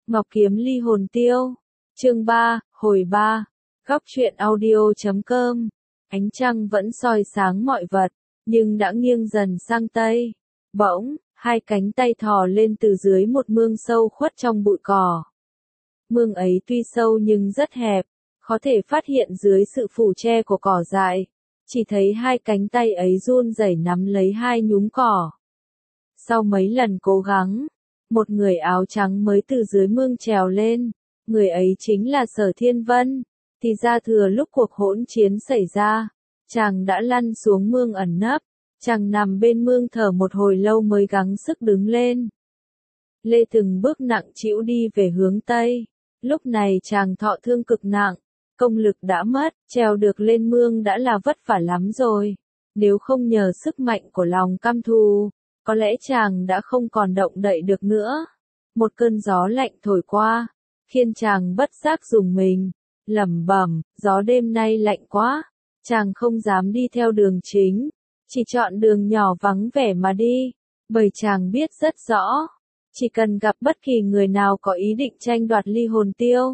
Ngọc Kiếm ly hồn tiêu. Chương 3, hồi 3. Góc truyện audio.com. Ánh trăng vẫn soi sáng mọi vật, nhưng đã nghiêng dần sang tây. Bỗng, hai cánh tay thò lên từ dưới một mương sâu khuất trong bụi cỏ. Mương ấy tuy sâu nhưng rất hẹp, khó thể phát hiện dưới sự phủ che của cỏ dại. Chỉ thấy hai cánh tay ấy run rẩy nắm lấy hai nhúm cỏ. Sau mấy lần cố gắng, một người áo trắng mới từ dưới mương trèo lên. Người ấy chính là Sở Thiên Vân. Thì ra thừa lúc cuộc hỗn chiến xảy ra, chàng đã lăn xuống mương ẩn nấp. Chàng nằm bên mương thở một hồi lâu mới gắng sức đứng lên. Lê từng bước nặng trĩu đi về hướng Tây. Lúc này chàng thọ thương cực nặng, công lực đã mất, trèo được lên mương đã là vất vả lắm rồi. Nếu không nhờ sức mạnh của lòng căm thù, có lẽ chàng đã không còn động đậy được nữa. Một cơn gió lạnh thổi qua, khiến chàng bất giác rùng mình, lẩm bẩm, gió đêm nay lạnh quá. Chàng không dám đi theo đường chính, chỉ chọn đường nhỏ vắng vẻ mà đi, bởi chàng biết rất rõ, chỉ cần gặp bất kỳ người nào có ý định tranh đoạt ly hồn tiêu,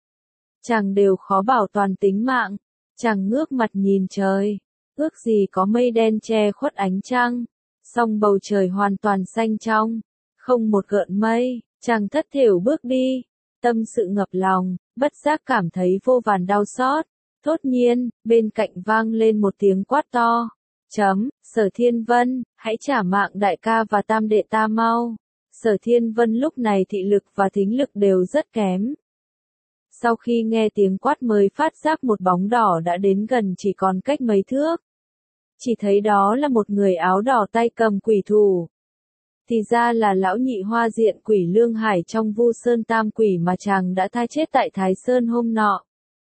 chàng đều khó bảo toàn tính mạng. Chàng ngước mặt nhìn trời, ước gì có mây đen che khuất ánh trăng, song bầu trời hoàn toàn xanh trong, không một gợn mây. Chàng thất thểu bước đi, tâm sự ngập lòng, bất giác cảm thấy vô vàn đau xót. Thốt nhiên, bên cạnh vang lên một tiếng quát to. Sở Thiên Vân, hãy trả mạng đại ca và tam đệ ta mau. Sở Thiên Vân lúc này thị lực và thính lực đều rất kém. Sau khi nghe tiếng quát mới phát giác một bóng đỏ đã đến gần chỉ còn cách mấy thước. Chỉ thấy đó là một người áo đỏ tay cầm quỷ thủ. Thì ra là lão nhị Hoa Diện Quỷ Lương Hải trong Vu Sơn Tam Quỷ mà chàng đã tha chết tại Thái Sơn hôm nọ.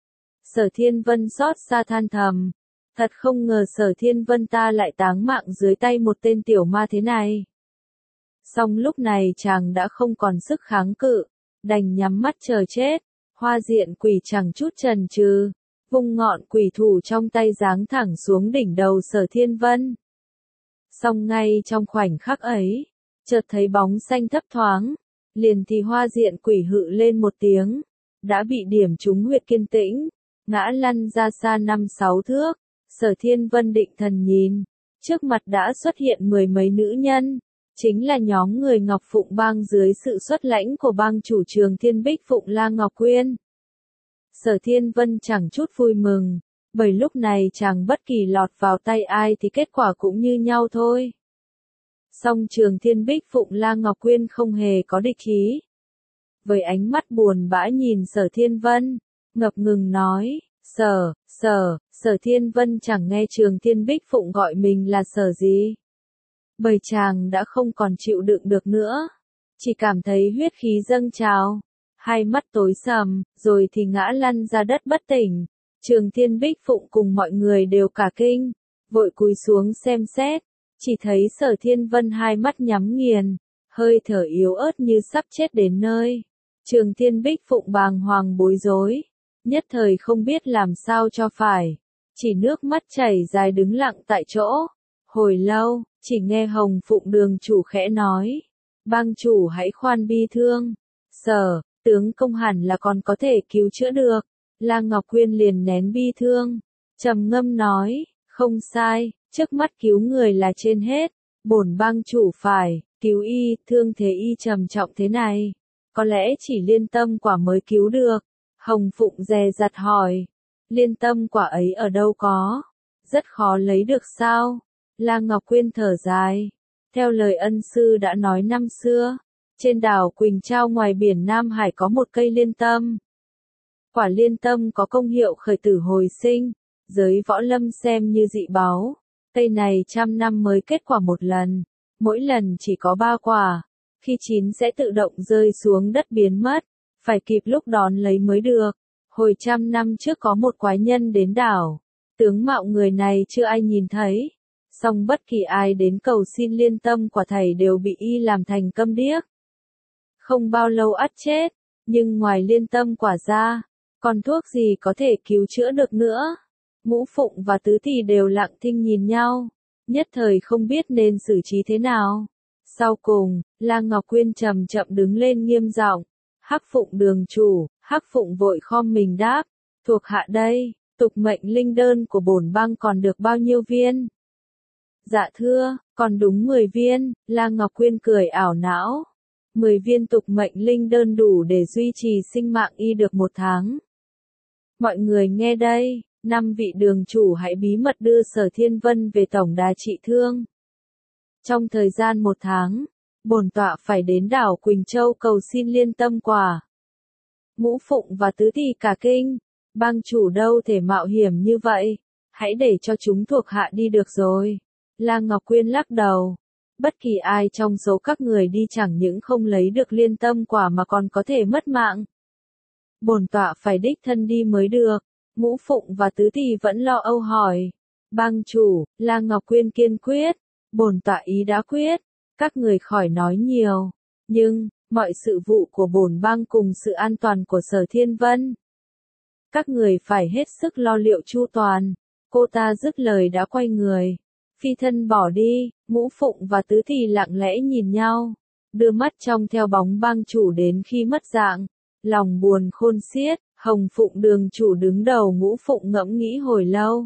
Sở Thiên Vân xót xa than thầm. Thật không ngờ Sở Thiên Vân ta lại táng mạng dưới tay một tên tiểu ma thế này. Song lúc này chàng đã không còn sức kháng cự, đành nhắm mắt chờ chết. Hoa Diện Quỷ chẳng chút chần chừ, vung ngọn quỷ thủ trong tay giáng thẳng xuống đỉnh đầu Sở Thiên Vân. Song ngay trong khoảnh khắc ấy, chợt thấy bóng xanh thấp thoáng, liền thì Hoa Diện Quỷ hự lên một tiếng, đã bị điểm trúng huyệt kiên tĩnh, ngã lăn ra xa 5-6 thước. Sở Thiên Vân định thần nhìn, trước mặt đã xuất hiện mười mấy nữ nhân, chính là nhóm người Ngọc Phụng Bang dưới sự xuất lãnh của bang chủ Trường Thiên Bích Phụng La Ngọc Quyên. Sở Thiên Vân chẳng chút vui mừng, bởi lúc này chàng bất kỳ lọt vào tay ai thì kết quả cũng như nhau thôi. Song Trường Thiên Bích Phụng La Ngọc Quyên không hề có địch ý. Với ánh mắt buồn bã nhìn Sở Thiên Vân, ngập ngừng nói, Sở Thiên Vân chẳng nghe Trường Thiên Bích Phụng gọi mình là Sở gì. Bởi chàng đã không còn chịu đựng được nữa, chỉ cảm thấy huyết khí dâng trào, hai mắt tối sầm, rồi thì ngã lăn ra đất bất tỉnh. Trường Thiên Bích Phụng cùng mọi người đều cả kinh, vội cúi xuống xem xét, chỉ thấy Sở Thiên Vân hai mắt nhắm nghiền, hơi thở yếu ớt như sắp chết đến nơi. Trường Thiên Bích Phụng bàng hoàng bối rối, nhất thời không biết làm sao cho phải, chỉ nước mắt chảy dài đứng lặng tại chỗ. Hồi lâu, chỉ nghe Hồng Phụng đường chủ khẽ nói, bang chủ hãy khoan bi thương, Sở tướng công hẳn là còn có thể cứu chữa được. La Ngọc Quyên liền nén bi thương, trầm ngâm nói, không sai, trước mắt cứu người là trên hết, bổn bang chủ phải cứu y, thương thế y trầm trọng thế này, có lẽ chỉ liên tâm quả mới cứu được. Hồng Phụng dè dặt hỏi, liên tâm quả ấy ở đâu có, rất khó lấy được sao? La Ngọc Quyên thở dài, theo lời ân sư đã nói năm xưa, trên đảo Quỳnh Trao ngoài biển Nam Hải có một cây liên tâm. Quả liên tâm có công hiệu khởi tử hồi sinh, giới võ lâm xem như dị báu. Cây này 100 năm mới kết quả một lần, mỗi lần chỉ có 3 quả, khi chín sẽ tự động rơi xuống đất biến mất, phải kịp lúc đón lấy mới được. Hồi 100 năm trước có một quái nhân đến đảo, tướng mạo người này chưa ai nhìn thấy, song bất kỳ ai đến cầu xin liên tâm quả thầy đều bị y làm thành câm điếc. Không bao lâu ắt chết, nhưng ngoài liên tâm quả ra, còn thuốc gì có thể cứu chữa được nữa? Ngũ Phụng và Tứ Thì đều lặng thinh nhìn nhau, nhất thời không biết nên xử trí thế nào. Sau cùng, La Ngọc Quyên chậm chậm đứng lên nghiêm giọng, Hắc Phụng đường chủ, Hắc Phụng vội khom mình đáp, thuộc hạ đây, tục mệnh linh đơn của bổn bang còn được bao nhiêu viên? Dạ thưa, còn đúng 10 viên, La Ngọc Quyên cười ảo não. 10 viên tục mệnh linh đơn đủ để duy trì sinh mạng y được 1 tháng. Mọi người nghe đây, 5 vị đường chủ hãy bí mật đưa Sở Thiên Vân về tổng đà trị thương. Trong thời gian 1 tháng, bổn tọa phải đến đảo Quỳnh Châu cầu xin liên tâm quả. Ngũ Phụng và Tứ Thì cả kinh, bang chủ đâu thể mạo hiểm như vậy, hãy để cho chúng thuộc hạ đi được rồi. La Ngọc Quyên lắc đầu, bất kỳ ai trong số các người đi chẳng những không lấy được liên tâm quả mà còn có thể mất mạng. Bổn tọa phải đích thân đi mới được. Ngũ Phụng và Tứ Thì vẫn lo âu hỏi. Bang chủ, La Ngọc Quyên kiên quyết, bổn tọa ý đã quyết, các người khỏi nói nhiều, nhưng mọi sự vụ của bổn bang cùng sự an toàn của Sở Thiên Vân, các người phải hết sức lo liệu chu toàn. Cô ta dứt lời đã quay người, phi thân bỏ đi. Ngũ Phụng và Tứ Thì lặng lẽ nhìn nhau, đưa mắt trông theo bóng bang chủ đến khi mất dạng, lòng buồn khôn xiết. Hồng Phụng đường chủ đứng đầu Ngũ Phụng ngẫm nghĩ hồi lâu.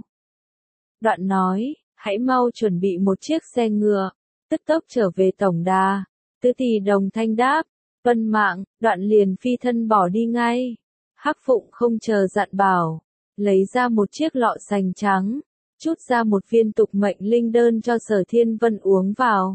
Đoạn nói, hãy mau chuẩn bị một chiếc xe ngựa, tức tốc trở về tổng đà. Tứ Thì đồng thanh đáp, tuân mạng. Đoạn liền phi thân bỏ đi ngay. Hắc Phụng không chờ dặn bảo, lấy ra một chiếc lọ sành trắng, trút ra một viên tục mệnh linh đơn cho Sở Thiên Vân uống vào.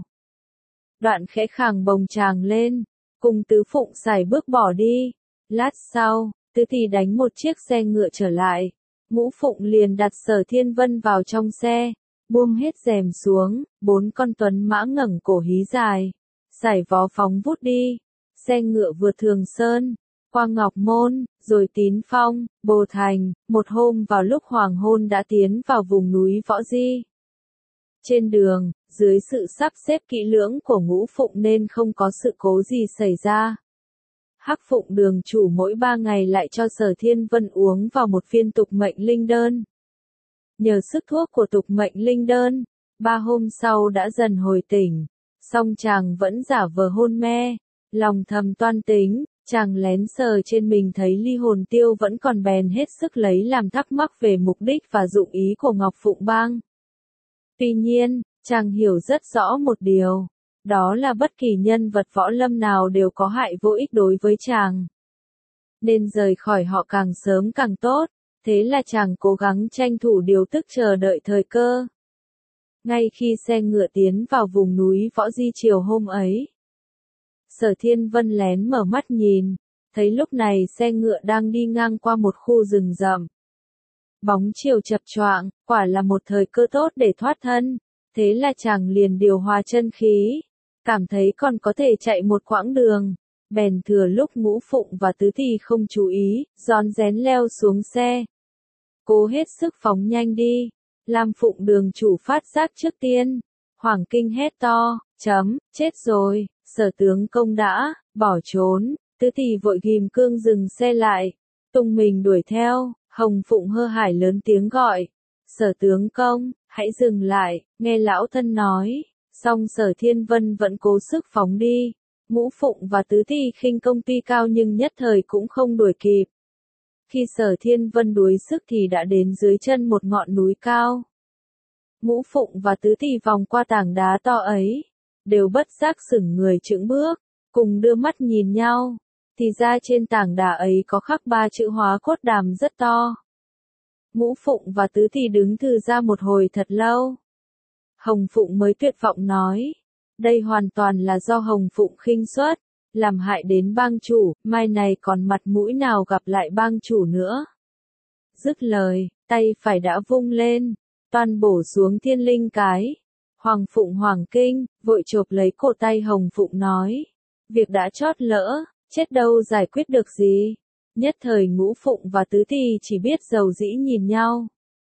Đoạn khẽ khàng bồng chàng lên, cùng Tứ Phụng sải bước bỏ đi. Lát sau, Tứ Thì đánh một chiếc xe ngựa trở lại. Ngũ Phụng liền đặt Sở Thiên Vân vào trong xe, buông hết rèm xuống, 4 con tuấn mã ngẩng cổ hí dài, sải vó phóng vút đi. Xe ngựa vượt Thường Sơn, qua Ngọc Môn, rồi Tín Phong, Bồ Thành. Một hôm vào lúc hoàng hôn đã tiến vào vùng núi Võ Di. Trên đường, dưới sự sắp xếp kỹ lưỡng của Ngũ Phụng nên không có sự cố gì xảy ra. Hắc Phụng đường chủ mỗi 3 ngày lại cho Sở Thiên Vân uống vào một viên tục mệnh linh đơn. Nhờ sức thuốc của tục mệnh linh đơn, 3 hôm sau đã dần hồi tỉnh, song chàng vẫn giả vờ hôn mê, lòng thầm toan tính, chàng lén sờ trên mình thấy ly hồn tiêu vẫn còn bèn hết sức lấy làm thắc mắc về mục đích và dụng ý của Ngọc Phụng bang. Tuy nhiên, chàng hiểu rất rõ một điều. Đó là bất kỳ nhân vật võ lâm nào đều có hại vô ích đối với chàng. Nên rời khỏi họ càng sớm càng tốt, thế là chàng cố gắng tranh thủ điều tức chờ đợi thời cơ. Ngay khi xe ngựa tiến vào vùng núi Võ Di chiều hôm ấy, Sở Thiên Vân lén mở mắt nhìn, thấy lúc này xe ngựa đang đi ngang qua một khu rừng rậm. Bóng chiều chập choạng, quả là một thời cơ tốt để thoát thân, thế là chàng liền điều hòa chân khí. Cảm thấy còn có thể chạy một quãng đường, bèn thừa lúc Ngũ Phụng và Tứ Thì không chú ý, rón rén leo xuống xe. Cố hết sức phóng nhanh đi, Lam Phụng đường chủ phát giác trước tiên, hoảng kinh hét to, chết rồi, Sở tướng công đã bỏ trốn. Tứ Thì vội ghim cương dừng xe lại, tung mình đuổi theo. Hồng Phụng hơ hải lớn tiếng gọi, Sở tướng công, hãy dừng lại, nghe lão thân nói. Song Sở Thiên Vân vẫn cố sức phóng đi. Ngũ Phụng và Tứ Thì khinh công tuy cao nhưng nhất thời cũng không đuổi kịp. Khi Sở Thiên Vân đuối sức thì đã đến dưới chân một ngọn núi cao. Ngũ Phụng và Tứ Thì vòng qua tảng đá to ấy, đều bất giác sững người chững bước, cùng đưa mắt nhìn nhau. Thì ra trên tảng đá ấy có khắc 3 chữ Hóa Cốt Đàm rất to. Ngũ Phụng và Tứ Thì đứng thừ ra một hồi thật lâu. Hồng Phụng mới tuyệt vọng nói, đây hoàn toàn là do Hồng Phụng khinh suất, làm hại đến bang chủ, mai này còn mặt mũi nào gặp lại bang chủ nữa. Dứt lời, tay phải đã vung lên, toan bổ xuống thiên linh cái. Hoàng Phụng hoàng kinh, vội chộp lấy cổ tay Hồng Phụng nói, việc đã chót lỡ, chết đâu giải quyết được gì. Nhất thời Ngũ Phụng và Tứ Thì chỉ biết dầu dĩ nhìn nhau.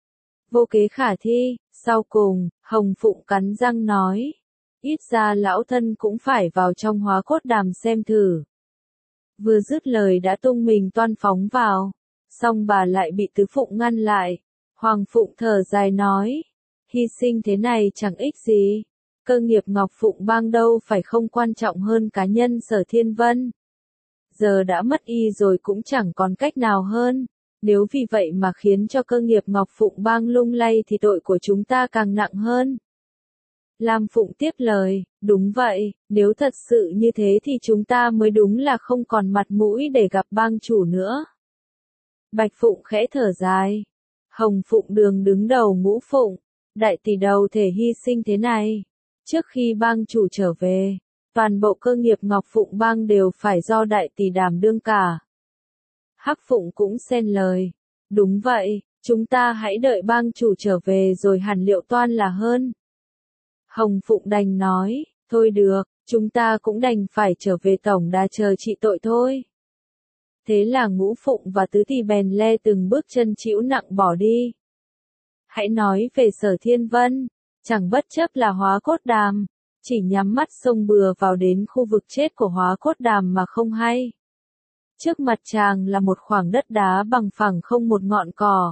Vô kế khả thi, sau cùng, Hồng Phụng cắn răng nói, ít ra lão thân cũng phải vào trong Hóa Cốt Đàm xem thử. Vừa dứt lời đã tung mình toan phóng vào, song bà lại bị Tứ Phụng ngăn lại. Hoàng Phụng thở dài nói, hy sinh thế này chẳng ích gì, cơ nghiệp Ngọc Phụng bang đâu phải không quan trọng hơn cá nhân Sở Thiên Vân. giờ đã mất y rồi cũng chẳng còn cách nào hơn. Nếu vì vậy mà khiến cho cơ nghiệp Ngọc Phụng Bang lung lay thì tội của chúng ta càng nặng hơn. Lam Phụng tiếp lời, đúng vậy, nếu thật sự như thế thì chúng ta mới đúng là không còn mặt mũi để gặp bang chủ nữa. Bạch Phụng khẽ thở dài. Hồng Phụng Đường đứng đầu Ngũ Phụng, đại tỷ đầu thể hy sinh thế này. Trước khi bang chủ trở về, toàn bộ cơ nghiệp Ngọc Phụng Bang đều phải do đại tỷ đảm đương cả. Hắc Phụng cũng xen lời. Đúng vậy, chúng ta hãy đợi bang chủ trở về rồi hẳn liệu toan là hơn. Hồng Phụng đành nói, thôi được, chúng ta cũng đành phải trở về tổng đà chờ trị tội thôi. Thế là Ngũ Phụng và Tứ Tỷ bèn le từng bước chân chịu nặng bỏ đi. Hãy nói về Sở Thiên Vân, chẳng bất chấp là Hóa Cốt Đàm, chỉ nhắm mắt xông bừa vào đến khu vực chết của Hóa Cốt Đàm mà không hay. Trước mặt chàng là một khoảng đất đá bằng phẳng không một ngọn cỏ.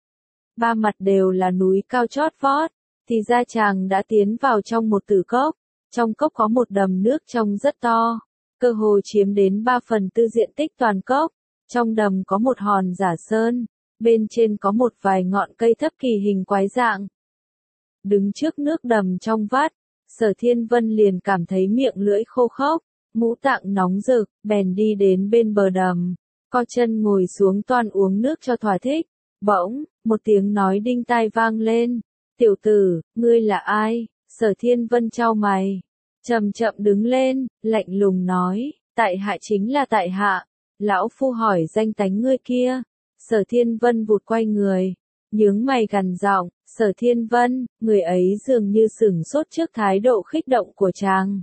Ba mặt đều là núi cao chót vót, thì ra chàng đã tiến vào trong một tử cốc. Trong cốc có một đầm nước trông rất to, cơ hồ chiếm đến 3/4 diện tích toàn cốc. Trong đầm có một hòn giả sơn, bên trên có một vài ngọn cây thấp kỳ hình quái dạng. Đứng trước nước đầm trong vắt, Sở Thiên Vân liền cảm thấy miệng lưỡi khô khốc, ngũ tạng nóng rực, bèn đi đến bên bờ đầm, co chân ngồi xuống toan uống nước cho thỏa thích. Bỗng, một tiếng nói đinh tai vang lên, tiểu tử, ngươi là ai? Sở Thiên Vân chau mày, chậm chậm đứng lên, lạnh lùng nói, tại hạ chính là tại hạ, lão phu hỏi danh tánh ngươi kia. Sở Thiên Vân vụt quay người, nhướng mày gằn giọng, Sở Thiên Vân, người ấy dường như sửng sốt trước thái độ khích động của chàng.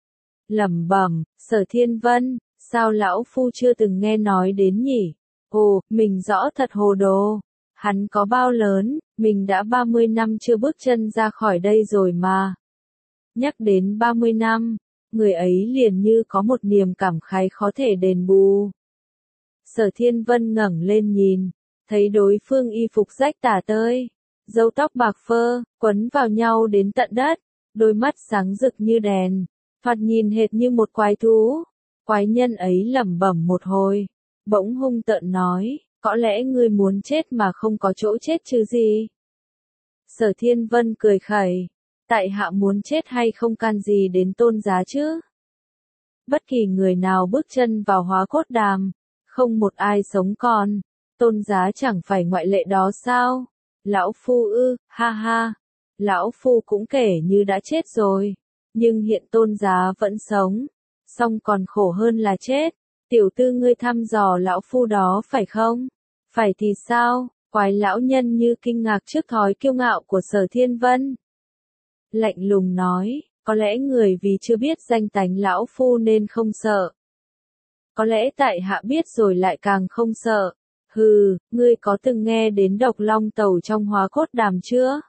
Lẩm bẩm, Sở Thiên Vân, sao lão phu chưa từng nghe nói đến nhỉ? Ồ, mình rõ thật hồ đồ. Hắn có bao lớn, mình đã 30 năm chưa bước chân ra khỏi đây rồi mà. Nhắc đến 30 năm, người ấy liền như có một niềm cảm khái khó thể đền bù. Sở Thiên Vân ngẩng lên nhìn, thấy đối phương y phục rách tả tơi, râu tóc bạc phơ, quấn vào nhau đến tận đất, đôi mắt sáng rực như đèn, thoạt nhìn hệt như một quái thú. Quái nhân ấy lẩm bẩm một hồi, bỗng hung tợn nói, có lẽ ngươi muốn chết mà không có chỗ chết chứ gì? Sở Thiên Vân cười khẩy, tại hạ muốn chết hay không can gì đến Tôn giá chứ? Bất kỳ người nào bước chân vào Hóa Cốt Đàm, không một ai sống còn, Tôn giá chẳng phải ngoại lệ đó sao? Lão phu ư, ha ha, lão phu cũng kể như đã chết rồi, nhưng hiện Tôn giá vẫn sống, song còn khổ hơn là chết. Tiểu tư ngươi thăm dò lão phu đó phải không? Phải thì sao? Quái lão nhân như kinh ngạc trước thói kiêu ngạo của Sở Thiên Vân. Lạnh lùng nói, có lẽ người vì chưa biết danh tánh lão phu nên không sợ. Có lẽ tại hạ biết rồi lại càng không sợ. Hừ, ngươi có từng nghe đến Độc Long Tẩu trong Hóa Cốt Đàm chưa?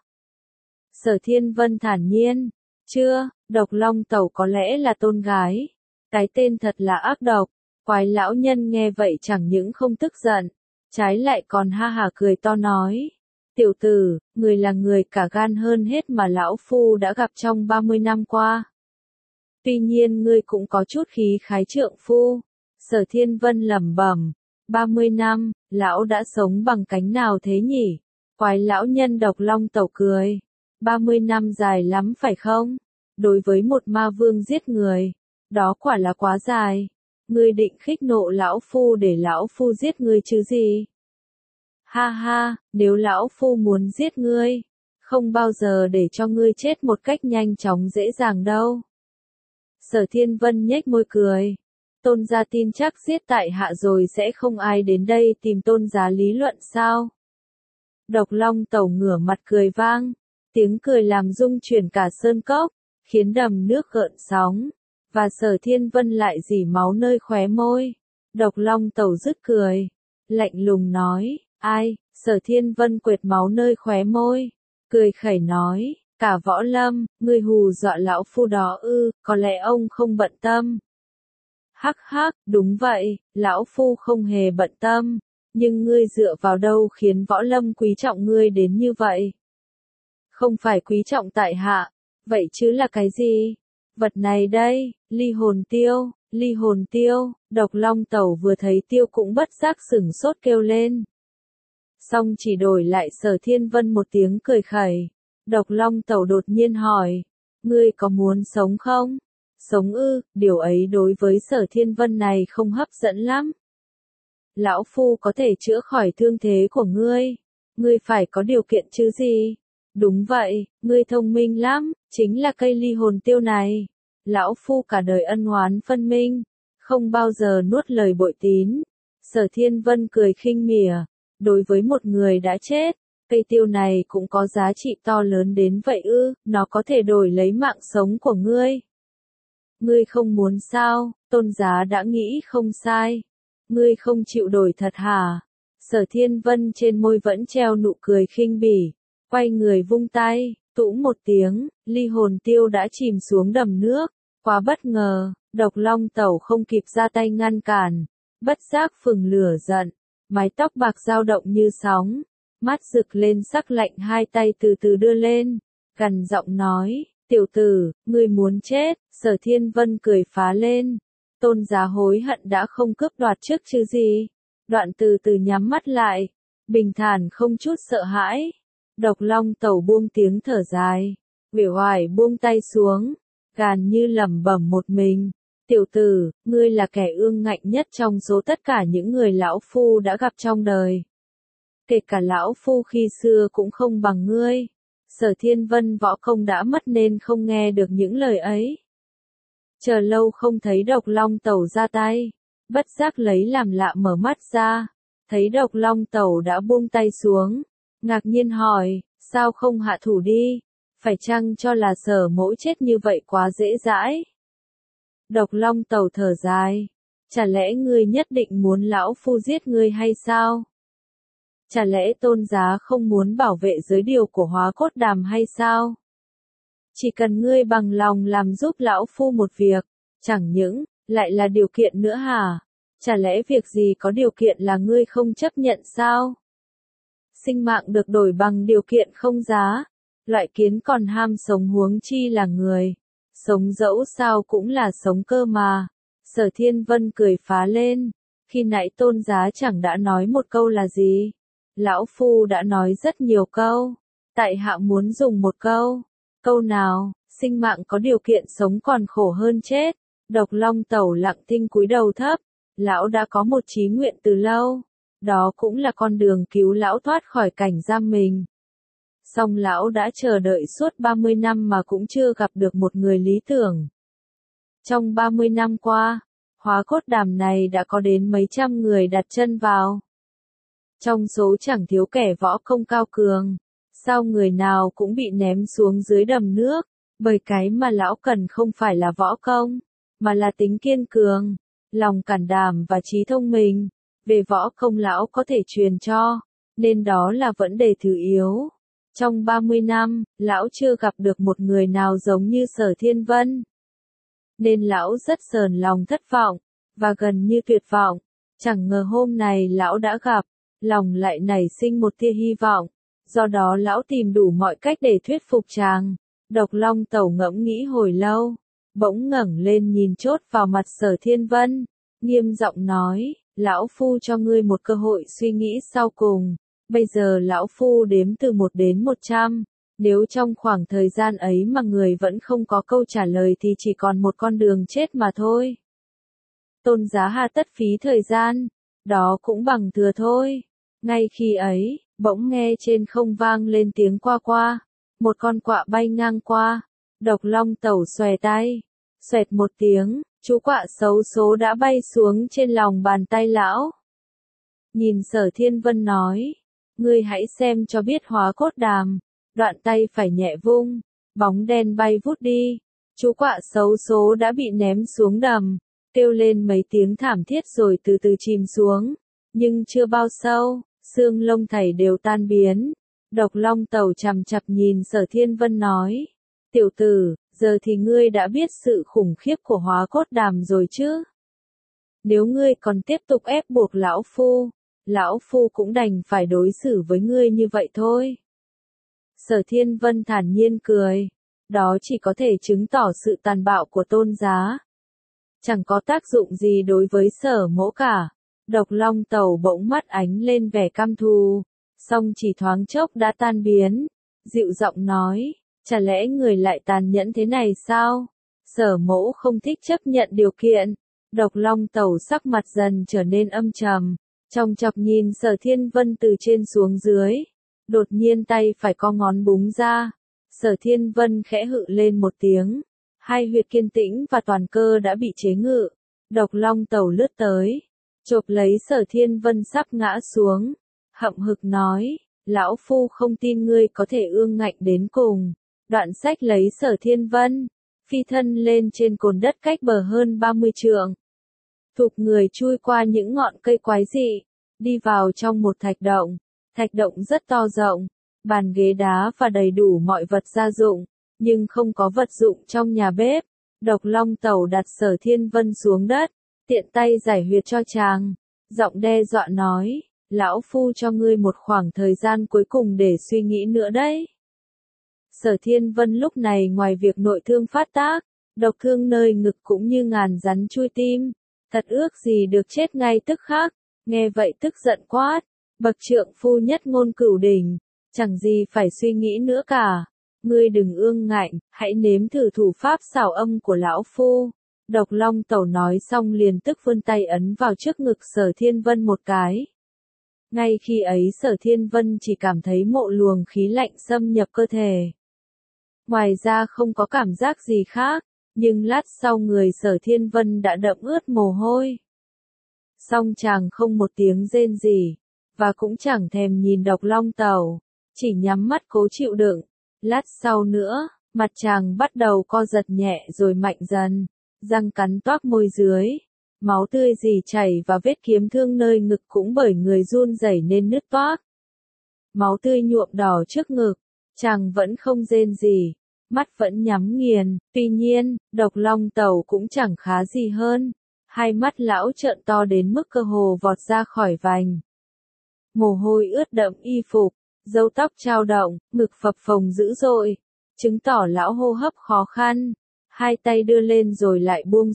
Sở Thiên Vân thản nhiên, chưa, Độc Long Tẩu có lẽ là tôn gái. Cái tên thật là ác độc. Quái lão nhân nghe vậy chẳng những không tức giận, trái lại còn ha hả cười to nói. Tiểu tử, người là người cả gan hơn hết mà lão phu đã gặp trong 30 năm qua. Tuy nhiên ngươi cũng có chút khí khái trượng phu. Sở Thiên Vân lẩm bẩm, 30 năm, lão đã sống bằng cánh nào thế nhỉ? Quái lão nhân Độc Long Tẩu cười. 30 năm dài lắm phải không? Đối với một ma vương giết người, đó quả là quá dài. Ngươi định khích nộ lão phu để lão phu giết ngươi chứ gì? Ha ha, nếu lão phu muốn giết ngươi, không bao giờ để cho ngươi chết một cách nhanh chóng dễ dàng đâu. Sở Thiên Vân nhếch môi cười. Tôn gia tin chắc giết tại hạ rồi sẽ không ai đến đây tìm tôn giá lý luận sao? Độc Long Tẩu ngửa mặt cười vang, tiếng cười làm rung chuyển cả sơn cốc, khiến đầm nước gợn sóng. Và Sở Thiên Vân lại rỉ máu nơi khóe môi. Độc Long Tẩu rứt cười, lạnh lùng nói, ai? Sở Thiên Vân quệt máu nơi khóe môi, cười khẩy nói, cả Võ Lâm, ngươi hù dọa lão phu đó ư, có lẽ ông không bận tâm. Hắc hắc, đúng vậy, lão phu không hề bận tâm, nhưng ngươi dựa vào đâu khiến Võ Lâm quý trọng ngươi đến như vậy? Không phải quý trọng tại hạ, vậy chứ là cái gì? Vật này đây, ly hồn tiêu, Ly hồn tiêu, Độc Long Tẩu vừa thấy tiêu cũng bất giác sửng sốt kêu lên. Xong chỉ đổi lại Sở Thiên Vân một tiếng cười khẩy. Độc Long Tẩu đột nhiên hỏi, ngươi có muốn sống không? Sống ư, điều ấy đối với Sở Thiên Vân này không hấp dẫn lắm. Lão Phu có thể chữa khỏi thương thế của ngươi. Ngươi phải có điều kiện chứ gì? Đúng vậy, ngươi thông minh lắm, chính là cây ly hồn tiêu này. Lão Phu cả đời ân oán phân minh, không bao giờ nuốt lời bội tín. Sở Thiên Vân cười khinh mỉa, đối với một người đã chết, cây tiêu này cũng có giá trị to lớn đến vậy ư, nó có thể đổi lấy mạng sống của ngươi. Ngươi không muốn sao, Tôn Giá đã nghĩ không sai. Ngươi không chịu đổi thật hả? Sở Thiên Vân trên môi vẫn treo nụ cười khinh bỉ, quay người vung tay, tũ một tiếng, ly hồn tiêu đã chìm xuống đầm nước. Quá bất ngờ, Độc Long Tẩu không kịp ra tay ngăn cản, bất giác phừng lửa giận, mái tóc bạc dao động như sóng, mắt rực lên sắc lạnh, hai tay từ từ đưa lên, gằn giọng nói, tiểu tử, ngươi muốn chết. Sở Thiên Vân cười phá lên, Tôn Giá hối hận đã không cướp đoạt trước chứ gì. Đoạn từ từ nhắm mắt lại, bình thản không chút sợ hãi. Độc Long Tẩu buông tiếng thở dài, uể oải buông tay xuống, gàn như lẩm bẩm một mình. Tiểu tử, ngươi là kẻ ương ngạnh nhất trong số tất cả những người lão phu đã gặp trong đời. Kể cả lão phu khi xưa cũng không bằng ngươi. Sở Thiên Vân võ công đã mất nên không nghe được những lời ấy. Chờ lâu không thấy Độc Long Tẩu ra tay, bất giác lấy làm lạ mở mắt ra, thấy Độc Long Tẩu đã buông tay xuống, ngạc nhiên hỏi, sao không hạ thủ đi, phải chăng cho là Sở mỗ chết như vậy quá dễ dãi? Độc Long Tẩu thở dài, chả lẽ ngươi nhất định muốn lão phu giết ngươi hay sao? Chả lẽ Tôn Giá không muốn bảo vệ giới điều của Hóa Cốt Đàm hay sao? Chỉ cần ngươi bằng lòng làm giúp lão phu một việc, chẳng những, lại là điều kiện nữa hả? Chả lẽ việc gì có điều kiện là ngươi không chấp nhận sao? Sinh mạng được đổi bằng điều kiện không giá, loại kiến còn ham sống huống chi là người. Sống dẫu sao cũng là sống cơ mà. Sở Thiên Vân cười phá lên, khi nãy Tôn Giá chẳng đã nói một câu là gì? Lão Phu đã nói rất nhiều câu, tại hạ muốn dùng một câu. Câu nào? Sinh mạng có điều kiện sống còn khổ hơn chết. Độc Long Tẩu lặng thinh cúi đầu thấp, lão đã có một chí nguyện từ lâu, đó cũng là con đường cứu lão thoát khỏi cảnh giam mình. Song lão đã chờ đợi suốt 30 năm mà cũng chưa gặp được một người lý tưởng. Trong 30 năm qua, Hóa Cốt Đàm này đã có đến mấy trăm người đặt chân vào. Trong số chẳng thiếu kẻ võ công cao cường, sao người nào cũng bị ném xuống dưới đầm nước, bởi cái mà lão cần không phải là võ công, mà là tính kiên cường, lòng can đảm và trí thông minh. Về võ công lão có thể truyền cho, nên đó là vấn đề thứ yếu. Trong 30 năm, lão chưa gặp được một người nào giống như Sở Thiên Vân. Nên lão rất sờn lòng thất vọng, và gần như tuyệt vọng. Chẳng ngờ hôm này lão đã gặp, lòng lại nảy sinh một tia hy vọng. Do đó lão tìm đủ mọi cách để thuyết phục chàng. Độc Long Tẩu ngẫm nghĩ hồi lâu, bỗng ngẩng lên nhìn chốt vào mặt Sở Thiên Vân, nghiêm giọng nói, lão phu cho ngươi một cơ hội suy nghĩ sau cùng. Bây giờ lão phu đếm từ 1 đến 100, nếu trong khoảng thời gian ấy mà người vẫn không có câu trả lời thì chỉ còn một con đường chết mà thôi. Tôn Giá hà tất phí thời gian, đó cũng bằng thừa thôi. Ngay khi ấy, bỗng nghe trên không vang lên tiếng qua qua, một con quạ bay ngang qua. Độc Long Tẩu xòe tay, xoẹt một tiếng, chú quạ xấu số đã bay xuống trên lòng bàn tay lão. Nhìn Sở Thiên Vân nói, ngươi hãy xem cho biết Hóa Cốt Đàm. Đoạn tay phải nhẹ vung, bóng đen bay vút đi. Chú quạ xấu số đã bị ném xuống đầm, kêu lên mấy tiếng thảm thiết rồi từ từ chìm xuống. Nhưng chưa bao sâu, xương lông thảy đều tan biến. Độc Long Tẩu chằm chằm nhìn Sở Thiên Vân nói, tiểu tử, giờ thì ngươi đã biết sự khủng khiếp của Hóa Cốt Đàm rồi chứ? Nếu ngươi còn tiếp tục ép buộc lão phu cũng đành phải đối xử với ngươi như vậy thôi. Sở Thiên Vân thản nhiên cười, đó chỉ có thể chứng tỏ sự tàn bạo của Tôn Giá. chẳng có tác dụng gì đối với Sở Mỗ cả. Độc Long Tẩu bỗng mắt ánh lên vẻ căm thù, song chỉ thoáng chốc đã tan biến, dịu giọng nói, chả lẽ người lại tàn nhẫn thế này sao? Sở Mỗ không thích chấp nhận điều kiện. Độc Long Tẩu sắc mặt dần trở nên âm trầm, chòng chọc nhìn Sở Thiên Vân từ trên xuống dưới, đột nhiên tay phải co ngón búng ra, Sở Thiên Vân khẽ hự lên một tiếng, hai huyệt kiên tĩnh và toàn cơ đã bị chế ngự, Độc Long Tẩu lướt tới, chộp lấy Sở Thiên Vân sắp ngã xuống, hậm hực nói, lão phu không tin ngươi có thể ương ngạnh đến cùng, đoạn xách lấy Sở Thiên Vân, phi thân lên trên cồn đất cách bờ hơn 30 trượng. Thục người chui qua những ngọn cây quái dị, đi vào trong một thạch động rất to rộng, bàn ghế đá và đầy đủ mọi vật gia dụng, nhưng không có vật dụng trong nhà bếp. Độc Long Tẩu đặt Sở Thiên Vân xuống đất, tiện tay giải huyệt cho chàng, giọng đe dọa nói, lão phu cho ngươi một khoảng thời gian cuối cùng để suy nghĩ nữa đấy. Sở Thiên Vân lúc này ngoài việc nội thương phát tác, độc thương nơi ngực cũng như ngàn rắn chui tim, thật ước gì được chết ngay tức khắc, nghe vậy tức giận quát, bậc trượng phu nhất ngôn cửu đỉnh, chẳng gì phải suy nghĩ nữa cả, ngươi đừng ương ngạnh, hãy nếm thử thủ pháp xảo âm của lão phu. Độc Long Tẩu nói xong liền tức vươn tay ấn vào trước ngực Sở Thiên Vân một cái. Ngay khi ấy Sở Thiên Vân chỉ cảm thấy một luồng khí lạnh xâm nhập cơ thể. Ngoài ra không có cảm giác gì khác, nhưng lát sau người Sở Thiên Vân đã đẫm ướt mồ hôi. Song chàng không một tiếng rên gì, và cũng chẳng thèm nhìn Độc Long Tẩu, chỉ nhắm mắt cố chịu đựng. Lát sau nữa, mặt chàng bắt đầu co giật nhẹ rồi mạnh dần, răng cắn toác môi dưới, máu tươi rỉ chảy và vết kiếm thương nơi ngực cũng bởi người run rẩy nên nứt toác. Máu tươi nhuộm đỏ trước ngực, chàng vẫn không rên gì, mắt vẫn nhắm nghiền, tuy nhiên, Độc Long Tẩu cũng chẳng khá gì hơn, hai mắt lão trợn to đến mức cơ hồ vọt ra khỏi vành. Mồ hôi ướt đẫm y phục, râu tóc chao động, ngực phập phồng dữ dội, chứng tỏ lão hô hấp khó khăn, hai tay đưa lên rồi lại buông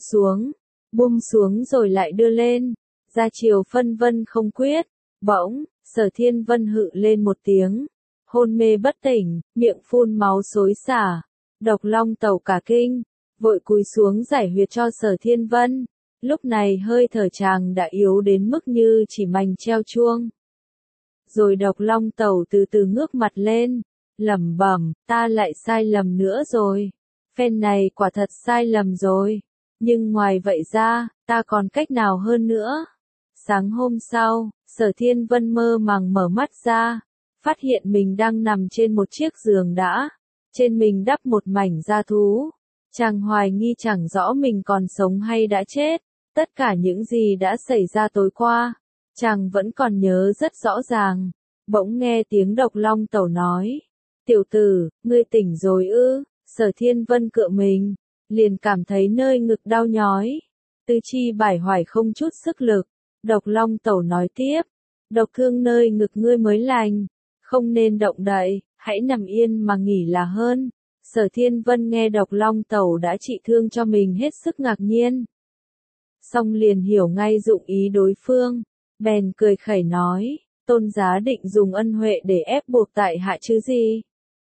xuống rồi lại đưa lên, ra chiều phân vân không quyết, bỗng, Sở Thiên Vân hự lên một tiếng, hôn mê bất tỉnh, miệng phun máu xối xả, Độc Long Tẩu cả kinh, vội cúi xuống giải huyệt cho Sở Thiên Vân, lúc này hơi thở chàng đã yếu đến mức như chỉ mành treo chuông. Rồi Độc Long Tẩu từ từ ngước mặt lên, lẩm bẩm, ta lại sai lầm nữa rồi, phen này quả thật sai lầm rồi, nhưng ngoài vậy ra, ta còn cách nào hơn nữa. Sáng hôm sau, Sở Thiên Vân mơ màng mở mắt ra, phát hiện mình đang nằm trên một chiếc giường đã, trên mình đắp một mảnh da thú, chàng hoài nghi chẳng rõ mình còn sống hay đã chết, tất cả những gì đã xảy ra tối qua. Chàng vẫn còn nhớ rất rõ ràng, bỗng nghe tiếng Độc Long Tẩu nói, tiểu tử, ngươi tỉnh rồi ư? Sở Thiên Vân cựa mình, liền cảm thấy nơi ngực đau nhói, tứ chi bải hoài không chút sức lực, Độc Long Tẩu nói tiếp, độc thương nơi ngực ngươi mới lành, không nên động đậy, hãy nằm yên mà nghỉ là hơn. Sở Thiên Vân nghe Độc Long Tẩu đã trị thương cho mình hết sức ngạc nhiên, song liền hiểu ngay dụng ý đối phương. Bèn cười khẩy nói, tôn giá định dùng ân huệ để ép buộc tại hạ chứ gì.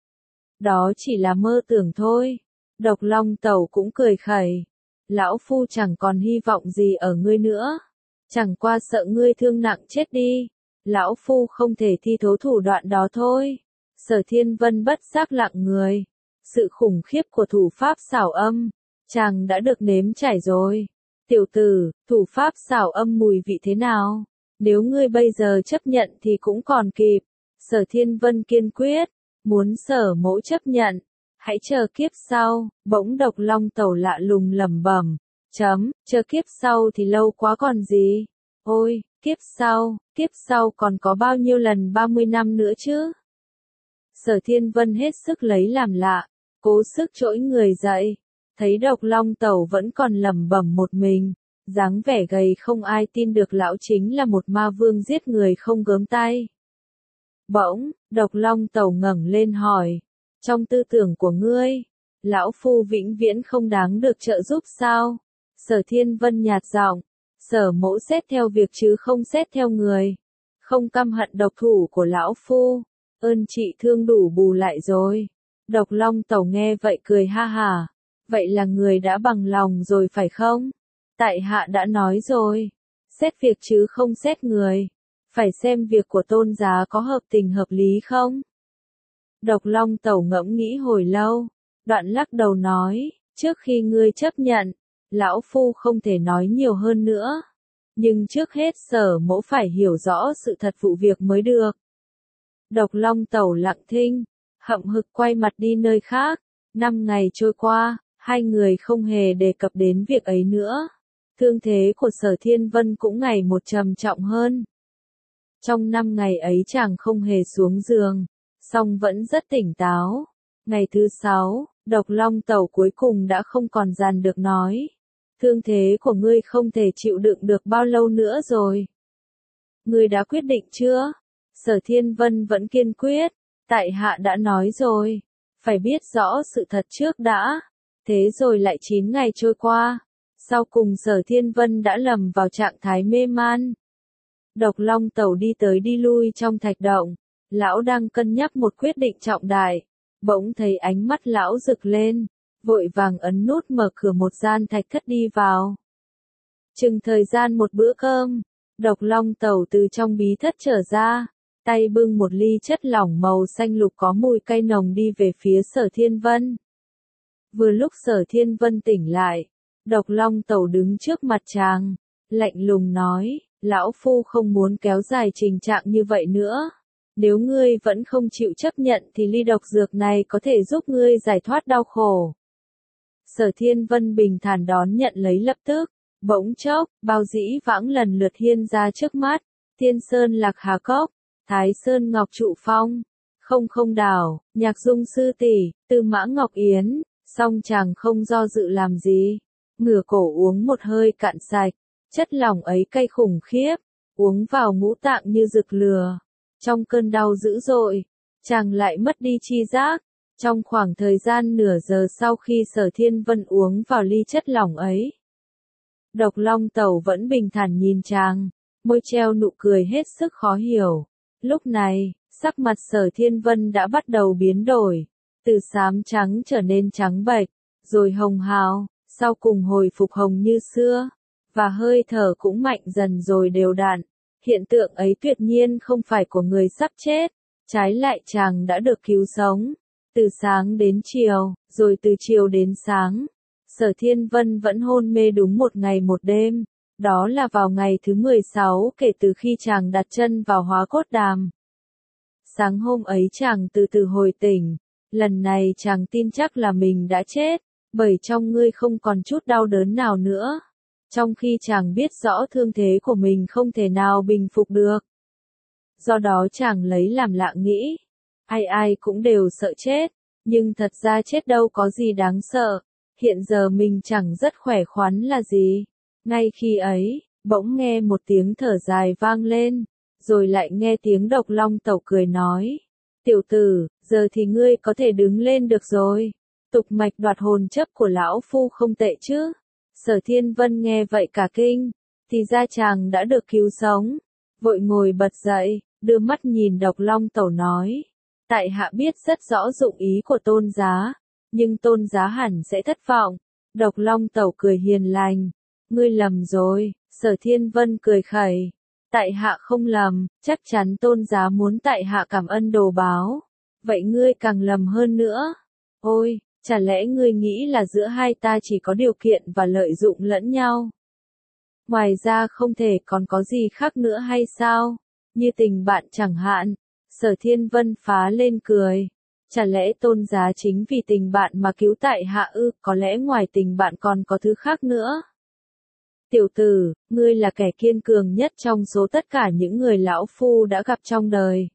Đó chỉ là mơ tưởng thôi. Độc Long Tẩu cũng cười khẩy. Lão phu chẳng còn hy vọng gì ở ngươi nữa. Chẳng qua sợ ngươi thương nặng chết đi. Lão phu không thể thi thố thủ đoạn đó thôi. Sở Thiên Vân bất giác lặng người. Sự khủng khiếp của thủ pháp xảo âm, chàng đã được nếm trải rồi. Tiểu tử, thủ pháp xảo âm mùi vị thế nào? Nếu ngươi bây giờ chấp nhận thì cũng còn kịp. Sở Thiên Vân kiên quyết, muốn Sở Mỗ chấp nhận, hãy chờ kiếp sau. Bỗng Độc Long Tẩu lạ lùng lẩm bẩm, chờ kiếp sau thì lâu quá còn gì. Ôi, kiếp sau còn có bao nhiêu lần 30 năm nữa chứ? Sở Thiên Vân hết sức lấy làm lạ, cố sức trỗi người dậy, thấy Độc Long Tẩu vẫn còn lẩm bẩm một mình. Dáng vẻ gầy không ai tin được lão chính là một ma vương giết người không gớm tay. Bỗng, Độc Long Tẩu ngẩng lên hỏi, trong tư tưởng của ngươi, lão phu vĩnh viễn không đáng được trợ giúp sao? Sở Thiên Vân nhạt giọng, Sở mỗ xét theo việc chứ không xét theo người. Không căm hận độc thủ của lão phu, ơn chị thương đủ bù lại rồi. Độc Long Tẩu nghe vậy cười ha hả, vậy là người đã bằng lòng rồi phải không? Tại hạ đã nói rồi, xét việc chứ không xét người, phải xem việc của tôn giá có hợp tình hợp lý không? Độc Long Tẩu ngẫm nghĩ hồi lâu, đoạn lắc đầu nói, trước khi ngươi chấp nhận, lão phu không thể nói nhiều hơn nữa. Nhưng trước hết Sở mỗ phải hiểu rõ sự thật vụ việc mới được. Độc Long Tẩu lặng thinh, hậm hực quay mặt đi nơi khác. 5 ngày trôi qua, hai người không hề đề cập đến việc ấy nữa. Thương thế của Sở Thiên Vân cũng ngày một trầm trọng hơn. Trong 5 ngày ấy chàng không hề xuống giường, song vẫn rất tỉnh táo. Ngày thứ 6, Độc Long Tẩu cuối cùng đã không còn dằn được nói. Thương thế của ngươi không thể chịu đựng được bao lâu nữa rồi. Ngươi đã quyết định chưa? Sở Thiên Vân vẫn kiên quyết. Tại hạ đã nói rồi. Phải biết rõ sự thật trước đã. Thế rồi lại 9 ngày trôi qua. Sau cùng Sở Thiên Vân đã lầm vào trạng thái mê man. Độc Long Tẩu đi tới đi lui trong thạch động. Lão đang cân nhắc một quyết định trọng đại. Bỗng thấy ánh mắt lão rực lên. Vội vàng ấn nút mở cửa một gian thạch thất đi vào. Chừng thời gian một bữa cơm, Độc Long Tẩu từ trong bí thất trở ra, tay bưng một ly chất lỏng màu xanh lục có mùi cay nồng đi về phía Sở Thiên Vân. Vừa lúc Sở Thiên Vân tỉnh lại, Độc Long Tẩu đứng trước mặt chàng, lạnh lùng nói, lão phu không muốn kéo dài tình trạng như vậy nữa. Nếu ngươi vẫn không chịu chấp nhận thì ly độc dược này có thể giúp ngươi giải thoát đau khổ. Sở Thiên Vân bình thản đón nhận lấy lập tức, bỗng chốc, bao dĩ vãng lần lượt hiên ra trước mắt, Thiên Sơn Lạc Hà Cốc, Thái Sơn Ngọc Trụ Phong, Không Không Đảo, Nhạc Dung Sư Tỷ, Tư Mã Ngọc Yến, song chàng không do dự làm gì, ngửa cổ uống một hơi cạn sạch, chất lỏng ấy cay khủng khiếp, uống vào ngũ tạng như rực lửa, trong cơn đau dữ dội, chàng lại mất đi tri giác. Trong khoảng thời gian nửa giờ sau khi Sở Thiên Vân uống vào ly chất lỏng ấy, Độc Long Tẩu vẫn bình thản nhìn chàng, môi treo nụ cười hết sức khó hiểu. Lúc này, sắc mặt Sở Thiên Vân đã bắt đầu biến đổi, từ xám trắng trở nên trắng bệch, rồi hồng hào, sau cùng hồi phục hồng như xưa, và hơi thở cũng mạnh dần rồi đều đặn. Hiện tượng ấy tuyệt nhiên không phải của người sắp chết, trái lại chàng đã được cứu sống. Từ sáng đến chiều, rồi từ chiều đến sáng, Sở Thiên Vân vẫn hôn mê đúng một ngày một đêm, đó là vào ngày thứ 16 kể từ khi chàng đặt chân vào Hóa Cốt Đàm. Sáng hôm ấy chàng từ từ hồi tỉnh, lần này chàng tin chắc là mình đã chết, bởi trong ngươi không còn chút đau đớn nào nữa, trong khi chàng biết rõ thương thế của mình không thể nào bình phục được. Do đó chàng lấy làm lạ nghĩ, ai ai cũng đều sợ chết, nhưng thật ra chết đâu có gì đáng sợ, hiện giờ mình chẳng rất khỏe khoắn là gì. Ngay khi ấy, bỗng nghe một tiếng thở dài vang lên, rồi lại nghe tiếng Độc Long Tẩu cười nói, tiểu tử, giờ thì ngươi có thể đứng lên được rồi, tục mạch đoạt hồn chấp của lão phu không tệ chứ. Sở Thiên Vân nghe vậy cả kinh, thì ra chàng đã được cứu sống, vội ngồi bật dậy, đưa mắt nhìn Độc Long Tẩu nói, tại hạ biết rất rõ dụng ý của tôn giá, nhưng tôn giá hẳn sẽ thất vọng. Độc Long Tẩu cười hiền lành, ngươi lầm rồi. Sở Thiên Vân cười khẩy, tại hạ không lầm, chắc chắn tôn giá muốn tại hạ cảm ơn đồ báo, vậy ngươi càng lầm hơn nữa. Ôi, chả lẽ ngươi nghĩ là giữa hai ta chỉ có điều kiện và lợi dụng lẫn nhau? Ngoài ra không thể còn có gì khác nữa hay sao? Như tình bạn chẳng hạn. Sở Thiên Vân phá lên cười. Chả lẽ tôn giá chính vì tình bạn mà cứu tại hạ ư? Có lẽ ngoài tình bạn còn có thứ khác nữa. Tiểu tử, ngươi là kẻ kiên cường nhất trong số tất cả những người lão phu đã gặp trong đời.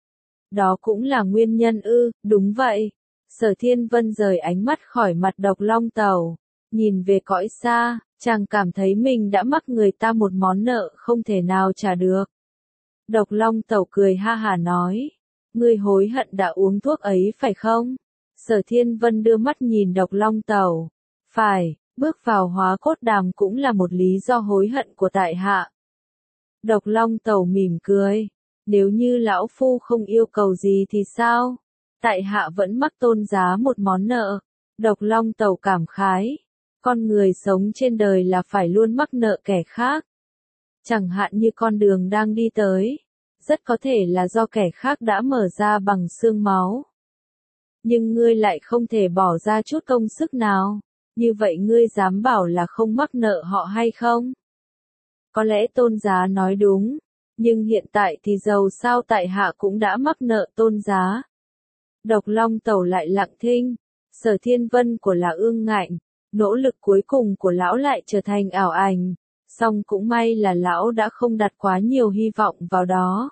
Đó cũng là nguyên nhân ư? Đúng vậy. Sở Thiên Vân rời ánh mắt khỏi mặt Độc Long Tẩu, nhìn về cõi xa, chàng cảm thấy mình đã mắc người ta một món nợ không thể nào trả được. Độc Long Tẩu cười ha hả nói, ngươi hối hận đã uống thuốc ấy phải không? Sở Thiên Vân đưa mắt nhìn Độc Long Tẩu, phải, Bước vào Hóa Cốt Đàm cũng là một lý do hối hận của tại hạ. Độc Long Tẩu mỉm cười. Nếu như lão phu không yêu cầu gì thì sao? Tại hạ vẫn mắc Tôn Giá một món nợ. Độc Long Tẩu cảm khái. Con người sống trên đời là phải luôn mắc nợ kẻ khác. Chẳng hạn như con đường đang đi tới, rất có thể là do kẻ khác đã mở ra bằng xương máu. Nhưng ngươi lại không thể bỏ ra chút công sức nào, như vậy ngươi dám bảo là không mắc nợ họ hay không? Có lẽ Tôn Giá nói đúng, nhưng hiện tại thì dầu sao tại hạ cũng đã mắc nợ Tôn Giá. Độc Long Tẩu lại lặng thinh, Sở Thiên Vân của là ương ngạnh, nỗ lực cuối cùng của lão lại trở thành ảo ảnh, song cũng may là lão đã không đặt quá nhiều hy vọng vào đó.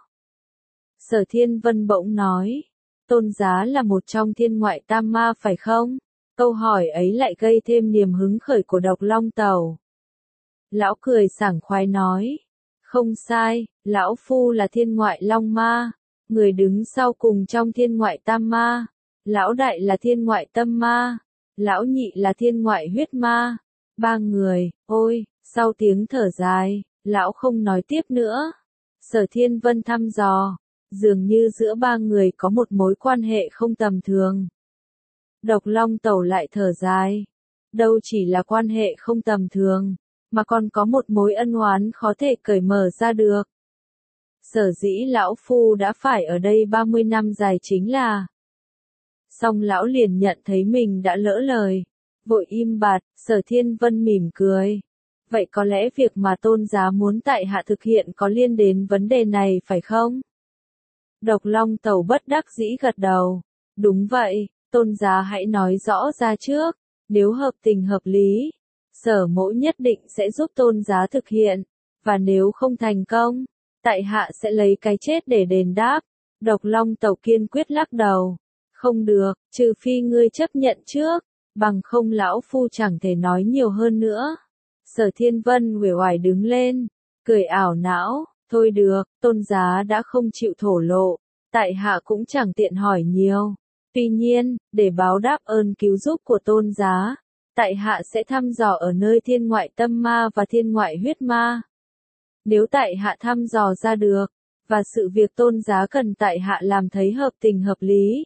Sở Thiên Vân bỗng nói, Tôn Giá là một trong thiên ngoại tam ma phải không? Câu hỏi ấy lại gây thêm niềm hứng khởi của Độc Long Tẩu. Lão cười sảng khoái nói, không sai, lão phu là thiên ngoại long ma, người đứng sau cùng trong thiên ngoại tam ma, lão đại là thiên ngoại tâm ma, lão nhị là thiên ngoại huyết ma, ba người, ôi, sau tiếng thở dài, lão không nói tiếp nữa. Sở Thiên Vân thăm dò, dường như giữa ba người có một mối quan hệ không tầm thường. Độc Long Tẩu lại thở dài, đâu chỉ là quan hệ không tầm thường, mà còn có một mối ân oán khó thể cởi mở ra được. Sở dĩ lão phu đã phải ở đây 30 năm dài chính là. Xong lão liền nhận thấy mình đã lỡ lời, vội im bặt. Sở Thiên Vân mỉm cười. Vậy có lẽ việc mà Tôn Giá muốn tại hạ thực hiện có liên đến vấn đề này phải không? Độc Long Tẩu bất đắc dĩ gật đầu. Đúng vậy, Tôn Giá hãy nói rõ ra trước, nếu hợp tình hợp lý, Sở Mỗ nhất định sẽ giúp Tôn Giá thực hiện, và nếu không thành công, tại hạ sẽ lấy cái chết để đền đáp. Độc Long Tẩu kiên quyết lắc đầu. Không được, trừ phi ngươi chấp nhận trước, bằng không lão phu chẳng thể nói nhiều hơn nữa. Sở Thiên Vân uể oải đứng lên, cười ảo não, thôi được, Tôn Giá đã không chịu thổ lộ, tại hạ cũng chẳng tiện hỏi nhiều. Tuy nhiên, để báo đáp ơn cứu giúp của Tôn Giá, tại hạ sẽ thăm dò ở nơi thiên ngoại tâm ma và thiên ngoại huyết ma. Nếu tại hạ thăm dò ra được, và sự việc Tôn Giá cần tại hạ làm thấy hợp tình hợp lý,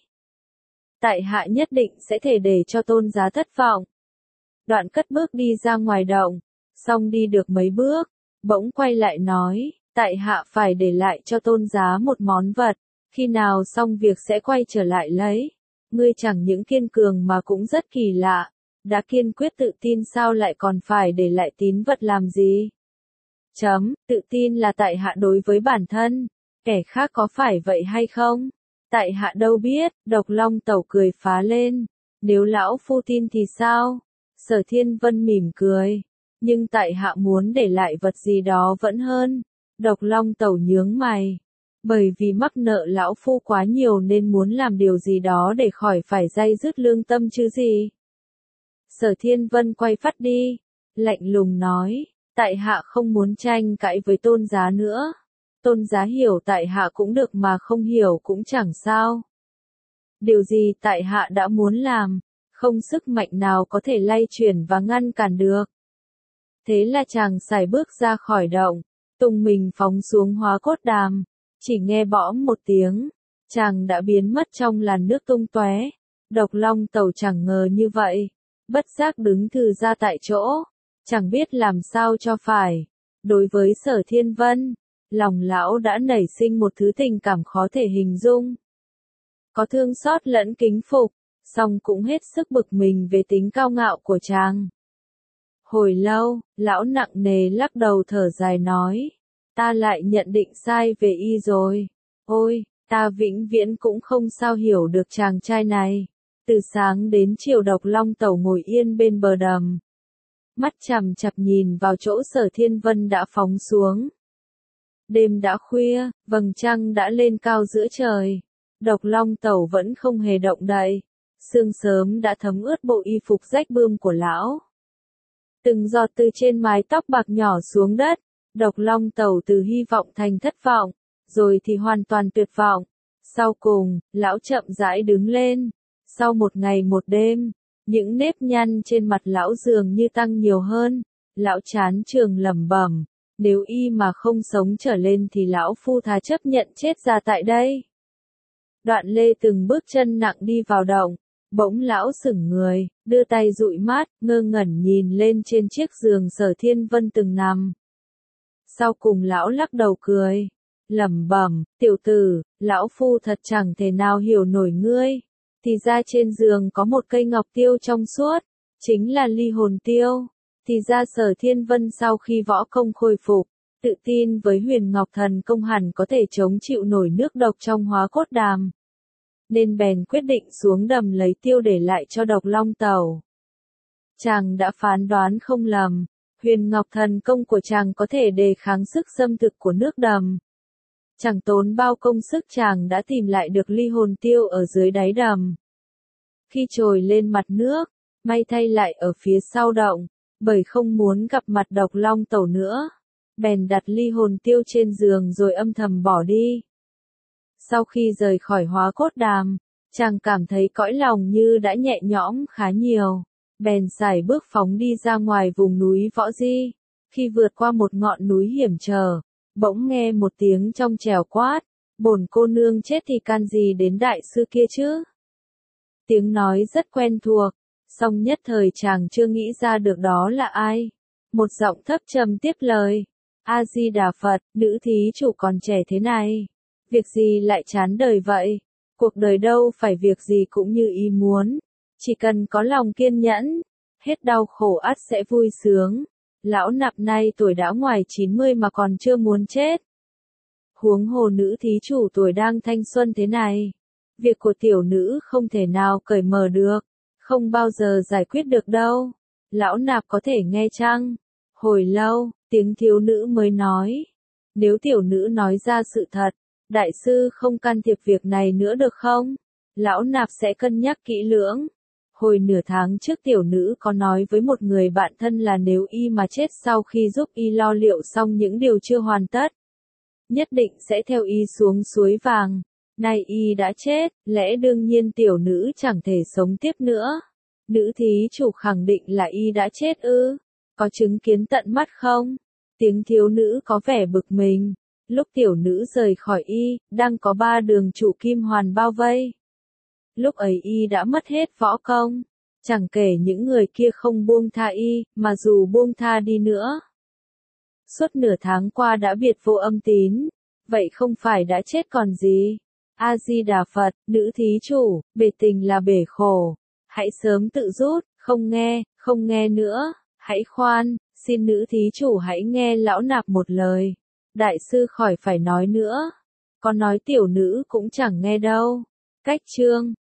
tại hạ nhất định sẽ thể để cho Tôn Giá thất vọng. Đoạn cất bước đi ra ngoài động, xong đi được mấy bước, bỗng quay lại nói, tại hạ phải để lại cho Tôn Giá một món vật, khi nào xong việc sẽ quay trở lại lấy. Ngươi chẳng những kiên cường mà cũng rất kỳ lạ, đã kiên quyết tự tin sao lại còn phải để lại tín vật làm gì? Tự tin là tại hạ đối với bản thân, kẻ khác có phải vậy hay không? Tại hạ đâu biết. Độc Long Tẩu cười phá lên, nếu lão phu tin thì sao? Sở Thiên Vân mỉm cười, nhưng tại hạ muốn để lại vật gì đó vẫn hơn. Độc Long Tẩu nhướng mày, bởi vì mắc nợ lão phu quá nhiều nên muốn làm điều gì đó để khỏi phải day dứt lương tâm chứ gì. Sở Thiên Vân quay phát đi, lạnh lùng nói, tại hạ không muốn tranh cãi với Tôn Giá nữa. Tôn Giá hiểu tại hạ cũng được mà không hiểu cũng chẳng sao. Điều gì tại hạ đã muốn làm, không sức mạnh nào có thể lay chuyển và ngăn cản được. Thế là chàng sải bước ra khỏi động, tung mình phóng xuống Hóa Cốt Đàm, chỉ nghe bõm một tiếng, chàng đã biến mất trong làn nước tung tóe. Độc Long Tẩu chẳng ngờ như vậy, bất giác đứng thừ ra tại chỗ, chẳng biết làm sao cho phải. Đối với Sở Thiên Vân, lòng lão đã nảy sinh một thứ tình cảm khó thể hình dung. Có thương xót lẫn kính phục, song cũng hết sức bực mình về tính cao ngạo của chàng. Hồi lâu, lão nặng nề lắc đầu thở dài nói, ta lại nhận định sai về y rồi. Ôi, ta vĩnh viễn cũng không sao hiểu được chàng trai này. Từ sáng đến chiều Độc Long Tẩu ngồi yên bên bờ đầm, mắt chằm chằm nhìn vào chỗ Sở Thiên Vân đã phóng xuống. Đêm đã khuya, vầng trăng đã lên cao giữa trời. Độc Long Tẩu vẫn không hề động đậy, sương sớm đã thấm ướt bộ y phục rách bươm của lão. Từng giọt từ trên mái tóc bạc nhỏ xuống đất, Độc Long Tẩu từ hy vọng thành thất vọng, rồi thì hoàn toàn tuyệt vọng. Sau cùng, lão chậm rãi đứng lên. Sau một ngày một đêm, Những nếp nhăn trên mặt lão dường như tăng nhiều hơn. Lão chán trường lẩm bẩm, nếu y mà không sống trở lên thì lão phu thà chấp nhận chết ra tại đây. Đoạn Lê từng bước chân nặng đi vào động, bỗng lão sững người, đưa tay dụi mắt, ngơ ngẩn nhìn lên trên chiếc giường Sở Thiên Vân từng nằm. Sau cùng lão lắc đầu cười, lẩm bẩm, tiểu tử, lão phu thật chẳng thể nào hiểu nổi ngươi. Thì ra trên giường có một cây ngọc tiêu trong suốt, chính là ly hồn tiêu. Thì ra Sở Thiên Vân sau khi võ công khôi phục, tự tin với Huyền Ngọc Thần công hẳn có thể chống chịu nổi nước độc trong Hóa Cốt Đàm. Nên bèn quyết định xuống đầm lấy tiêu để lại cho Độc Long Tẩu. Chàng đã phán đoán không lầm, Huyền Ngọc Thần công của chàng có thể đề kháng sức xâm thực của nước đầm. Chẳng tốn bao công sức chàng đã tìm lại được ly hồn tiêu ở dưới đáy đầm. Khi trồi lên mặt nước, may thay lại ở phía sau động, bởi không muốn gặp mặt Độc Long Tẩu nữa, bèn đặt ly hồn tiêu trên giường rồi âm thầm bỏ đi. Sau khi rời khỏi Hóa Cốt Đàm, chàng cảm thấy cõi lòng như đã nhẹ nhõm khá nhiều, bèn sải bước phóng đi ra ngoài vùng núi Võ Di. Khi vượt qua một ngọn núi hiểm trở, bỗng nghe một tiếng trong trẻo quát, bổn cô nương chết thì can gì đến đại sư kia chứ? Tiếng nói rất quen thuộc, song nhất thời chàng chưa nghĩ ra được đó là ai. Một giọng thấp trầm tiếp lời, A Di Đà Phật, nữ thí chủ còn trẻ thế này, việc gì lại chán đời vậy? Cuộc đời đâu phải việc gì cũng như ý muốn, chỉ cần có lòng kiên nhẫn, hết đau khổ ắt sẽ vui sướng. Lão nạp nay tuổi đã ngoài 90 mà còn chưa muốn chết. Huống hồ nữ thí chủ tuổi đang thanh xuân thế này, việc của tiểu nữ không thể nào cởi mở được, không bao giờ giải quyết được đâu. Lão nạp có thể nghe chăng? Hồi lâu, tiếng thiếu nữ mới nói, nếu tiểu nữ nói ra sự thật, đại sư không can thiệp việc này nữa được không? Lão nạp sẽ cân nhắc kỹ lưỡng. Hồi nửa tháng trước tiểu nữ có nói với một người bạn thân là nếu y mà chết sau khi giúp y lo liệu xong những điều chưa hoàn tất, nhất định sẽ theo y xuống suối vàng. Nay y đã chết, lẽ đương nhiên tiểu nữ chẳng thể sống tiếp nữa. Nữ thí chủ khẳng định là y đã chết ư? Có chứng kiến tận mắt không? Tiếng thiếu nữ có vẻ bực mình. Lúc tiểu nữ rời khỏi y, đang có 3 đường trụ kim hoàn bao vây. Lúc ấy y đã mất hết võ công. Chẳng kể những người kia không buông tha y, mà dù buông tha đi nữa, suốt nửa tháng qua đã biệt vô âm tín. Vậy không phải đã chết còn gì? A Di Đà Phật, nữ thí chủ, bể tình là bể khổ. Hãy sớm tự rút, không nghe nữa. Hãy khoan, xin nữ thí chủ hãy nghe lão nạp một lời. Đại sư khỏi phải nói nữa. Có nói tiểu nữ cũng chẳng nghe đâu. Cách chương